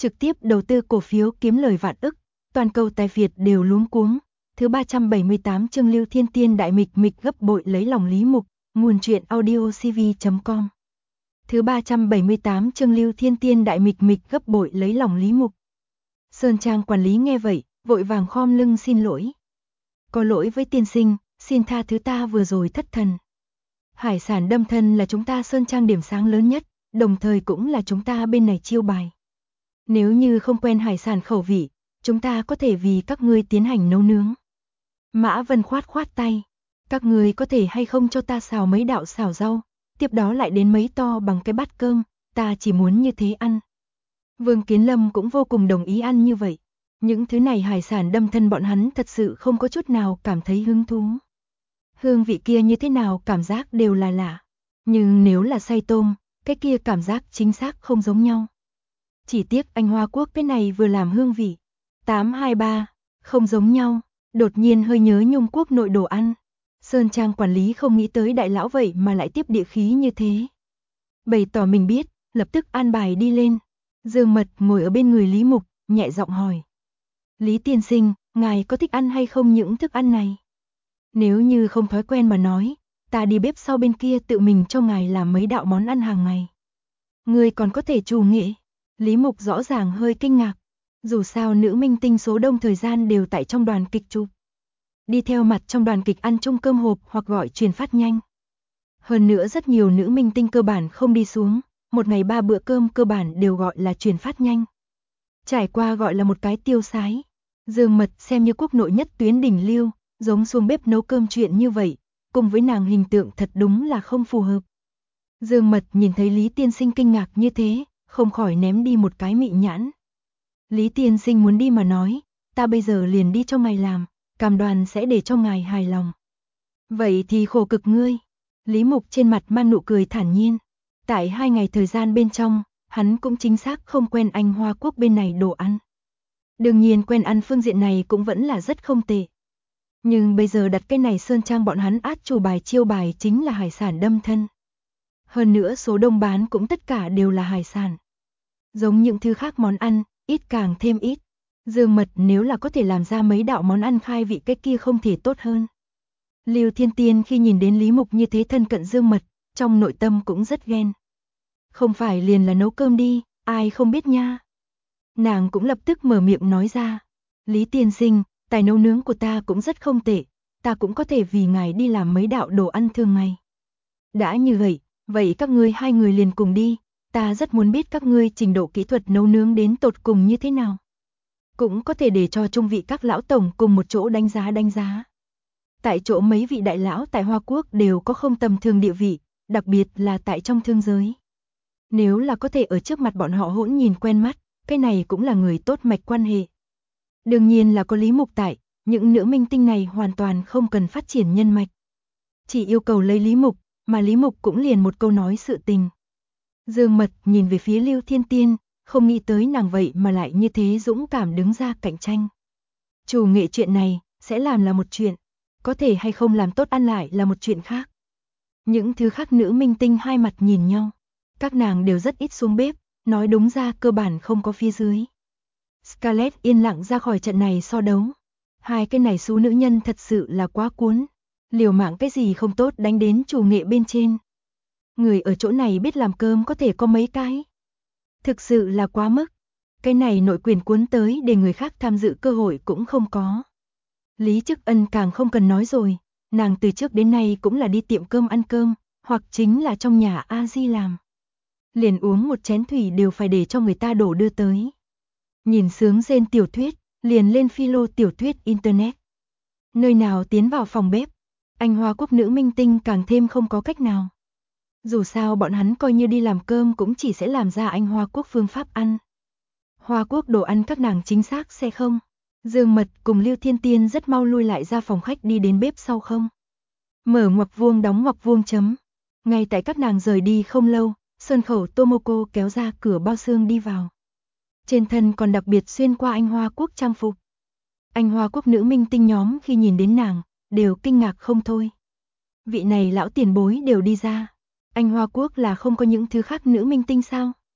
trực tiếp đầu tư cổ phiếu kiếm lời vạn ức, toàn cầu tài Việt đều luống cuống. Thứ 378 chương Lưu Thiên Tiên đại mịch mịch gấp bội lấy lòng Lý Mục, nguồn truyện audiocv.com. Thứ 378 chương Lưu Thiên Tiên đại mịch mịch gấp bội lấy lòng Lý Mục. Sơn Trang quản lý nghe vậy, vội vàng khom lưng xin lỗi. Có lỗi với tiên sinh, xin tha thứ ta vừa rồi thất thần. Hải sản đâm thân là chúng ta Sơn Trang điểm sáng lớn nhất, đồng thời cũng là chúng ta bên này chiêu bài. Nếu như không quen hải sản khẩu vị, chúng ta có thể vì các ngươi tiến hành nấu nướng. Mã Vân khoát khoát tay. Các ngươi có thể hay không cho ta xào mấy đạo xào rau, tiếp đó lại đến mấy to bằng cái bát cơm, ta chỉ muốn như thế ăn. Vương Kiến Lâm cũng vô cùng đồng ý ăn như vậy. Những thứ này hải sản đâm thân bọn hắn thật sự không có chút nào cảm thấy hứng thú. Hương vị kia như thế nào cảm giác đều là lạ. Nhưng nếu là xay tôm, cái kia cảm giác chính xác không giống nhau. Chỉ tiếc anh Hoa Quốc cái này vừa làm hương vị. 823, không giống nhau, đột nhiên hơi nhớ Nhung Quốc nội đồ ăn. Sơn Trang quản lý không nghĩ tới đại lão vậy mà lại tiếp địa khí như thế. Bày tỏ mình biết, lập tức an bài đi lên. Dương Mật ngồi ở bên người Lý Mục, nhẹ giọng hỏi. Lý tiên sinh, ngài có thích ăn hay không những thức ăn này? Nếu như không thói quen mà nói, ta đi bếp sau bên kia tự mình cho ngài làm mấy đạo món ăn hàng ngày. Ngươi còn có thể trù nghệ. Lý Mục rõ ràng hơi kinh ngạc. Dù sao nữ minh tinh số đông thời gian đều tại trong đoàn kịch chụp. Đi theo mặt trong đoàn kịch ăn chung cơm hộp hoặc gọi truyền phát nhanh. Hơn nữa rất nhiều nữ minh tinh cơ bản không đi xuống, một ngày 3 bữa cơm cơ bản đều gọi là truyền phát nhanh. Trải qua gọi là một cái tiêu sái. Dương Mật xem như quốc nội nhất tuyến đỉnh lưu, giống xuống bếp nấu cơm chuyện như vậy, cùng với nàng hình tượng thật đúng là không phù hợp. Dương Mật nhìn thấy Lý tiên sinh kinh ngạc như thế, không khỏi ném đi một cái mị nhãn. Lý tiên sinh muốn đi mà nói, ta bây giờ liền đi cho ngài làm, cam đoan sẽ để cho ngài hài lòng. Vậy thì khổ cực ngươi. Lý Mục trên mặt mang nụ cười thản nhiên. Tại 2 ngày thời gian bên trong, hắn cũng chính xác không quen anh Hoa Quốc bên này đồ ăn. Đương nhiên quen ăn phương diện này cũng vẫn là rất không tệ. Nhưng bây giờ đặt cái này Sơn Trang bọn hắn át chủ bài chiêu bài chính là hải sản đâm thân. Hơn nữa số đông bán cũng tất cả đều là hải sản. Giống những thứ khác món ăn, ít càng thêm ít. Dương Mật nếu là có thể làm ra mấy đạo món ăn khai vị cái kia không thể tốt hơn. Lưu Thiên Tiên khi nhìn đến Lý Mục như thế thân cận Dương Mật, trong nội tâm cũng rất ghen. Không phải liền là nấu cơm đi, ai không biết nha. Nàng cũng lập tức mở miệng nói ra. Lý tiên sinh, tài nấu nướng của ta cũng rất không tệ, ta cũng có thể vì ngài đi làm mấy đạo đồ ăn thường ngày. Đã như vậy các ngươi 2 người liền cùng đi, ta rất muốn biết các ngươi trình độ kỹ thuật nấu nướng đến tột cùng như thế nào. Cũng có thể để cho trung vị các lão tổng cùng một chỗ đánh giá. Tại chỗ mấy vị đại lão tại Hoa Quốc đều có không tầm thường địa vị, đặc biệt là tại trong thương giới. Nếu là có thể ở trước mặt bọn họ hỗn nhìn quen mắt, cái này cũng là người tốt mạch quan hệ. Đương nhiên là có Lý Mục tại, những nữ minh tinh này hoàn toàn không cần phát triển nhân mạch. Chỉ yêu cầu lấy Lý Mục, mà Lý Mục cũng liền một câu nói sự tình. Dương Mật nhìn về phía Lưu Thiên Tiên, không nghĩ tới nàng vậy mà lại như thế dũng cảm đứng ra cạnh tranh. Chủ nghệ chuyện này, sẽ làm là một chuyện, có thể hay không làm tốt ăn lại là một chuyện khác. Những thứ khác nữ minh tinh hai mặt nhìn nhau, các nàng đều rất ít xuống bếp, nói đúng ra cơ bản không có phía dưới. Scarlett yên lặng ra khỏi trận này so đấu. 2 cái này xú nữ nhân thật sự là quá cuốn. Liều mạng cái gì không tốt đánh đến chủ nghệ bên trên. Người ở chỗ này biết làm cơm có thể có mấy cái. Thực sự là quá mức. Cái này nội quyền cuốn tới để người khác tham dự cơ hội cũng không có. Lý Chức Ân càng không cần nói rồi. Nàng từ trước đến nay cũng là đi tiệm cơm ăn cơm, hoặc chính là trong nhà A Di làm. Liền uống một chén thủy đều phải để cho người ta đổ đưa tới. Nhìn sướng rên tiểu thuyết, liền lên philo tiểu thuyết internet. Nơi nào tiến vào phòng bếp, anh Hoa Quốc nữ minh tinh càng thêm không có cách nào. Dù sao bọn hắn coi như đi làm cơm cũng chỉ sẽ làm ra anh Hoa Quốc phương pháp ăn. Hoa Quốc đồ ăn các nàng chính xác sẽ không. Dương Mật cùng Lưu Thiên Tiên rất mau lui lại ra phòng khách đi đến bếp sau không. Mở ngoặc vuông đóng ngoặc vuông chấm. Ngay tại các nàng rời đi không lâu, Sơn Khẩu Tomoko kéo ra cửa bao xương đi vào. Trên thân còn đặc biệt xuyên qua anh Hoa Quốc trang phục. Anh Hoa Quốc nữ minh tinh nhóm khi nhìn đến nàng, đều kinh ngạc không thôi. Vị này lão tiền bối đều đi ra. Anh Hoa Quốc là không có những thứ khác nữ minh tinh sao?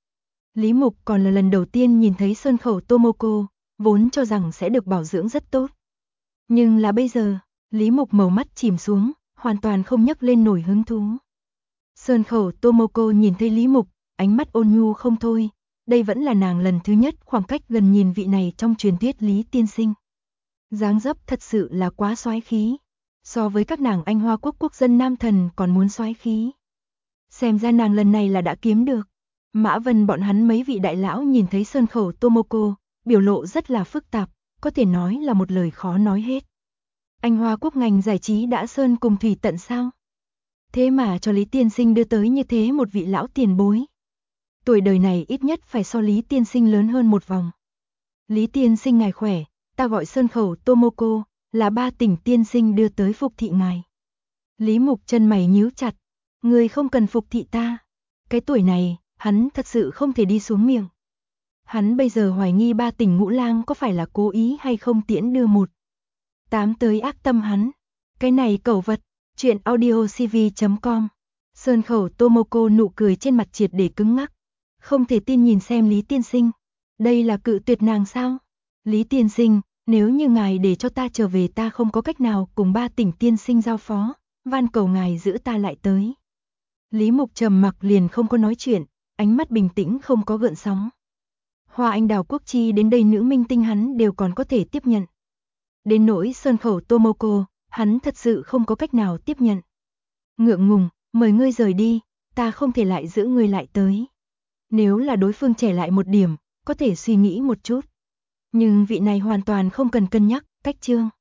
Lý Mục còn là lần đầu tiên nhìn thấy Sơn Khẩu Tomoko, vốn cho rằng sẽ được bảo dưỡng rất tốt. Nhưng là bây giờ, Lý Mục màu mắt chìm xuống, hoàn toàn không nhấc lên nổi hứng thú. Sơn Khẩu Tomoko nhìn thấy Lý Mục, ánh mắt ôn nhu không thôi, đây vẫn là nàng lần thứ nhất khoảng cách gần nhìn vị này trong truyền thuyết Lý tiên sinh. Dáng dấp thật sự là quá soái khí, so với các nàng Anh Hoa quốc quốc dân nam thần còn muốn soái khí. Xem ra nàng lần này là đã kiếm được. Mã Vân bọn hắn mấy vị đại lão nhìn thấy Sơn Khẩu Tomoko, biểu lộ rất là phức tạp, có thể nói là một lời khó nói hết. Anh Hoa quốc ngành giải trí đã sơn cùng thủy tận sao? Thế mà cho Lý tiên sinh đưa tới như thế một vị lão tiền bối. Tuổi đời này ít nhất phải so Lý tiên sinh lớn hơn một vòng. Lý tiên sinh ngài khỏe, ta gọi Sơn Khẩu Tomoko, là Ba Tỉnh tiên sinh đưa tới phục thị ngài. Lý Mục chân mày nhíu chặt, người không cần phục thị ta. Cái tuổi này, hắn thật sự không thể đi xuống miệng. Hắn bây giờ hoài nghi Ba Tỉnh Ngũ Lang có phải là cố ý hay không tiễn đưa một. Tám tới ác tâm hắn. Cái này cẩu vật, chuyện audiocv.com. Sơn Khẩu Tomoko nụ cười trên mặt triệt để cứng ngắc. Không thể tin nhìn xem Lý tiên sinh. Đây là cự tuyệt nàng sao? Lý tiên sinh, nếu như ngài để cho ta trở về ta không có cách nào cùng Ba Tỉnh tiên sinh giao phó, van cầu ngài giữ ta lại tới. Lý Mục trầm mặc liền không có nói chuyện, ánh mắt bình tĩnh không có gợn sóng. Hoa Anh Đào Quốc Chi đến đây nữ minh tinh hắn đều còn có thể tiếp nhận. Đến nỗi Sơn Khẩu Tomoko, hắn thật sự không có cách nào tiếp nhận. Ngượng ngùng, mời ngươi rời đi, ta không thể lại giữ ngươi lại tới. Nếu là đối phương trẻ lại một điểm, có thể suy nghĩ một chút. Nhưng vị này hoàn toàn không cần cân nhắc, cách chương.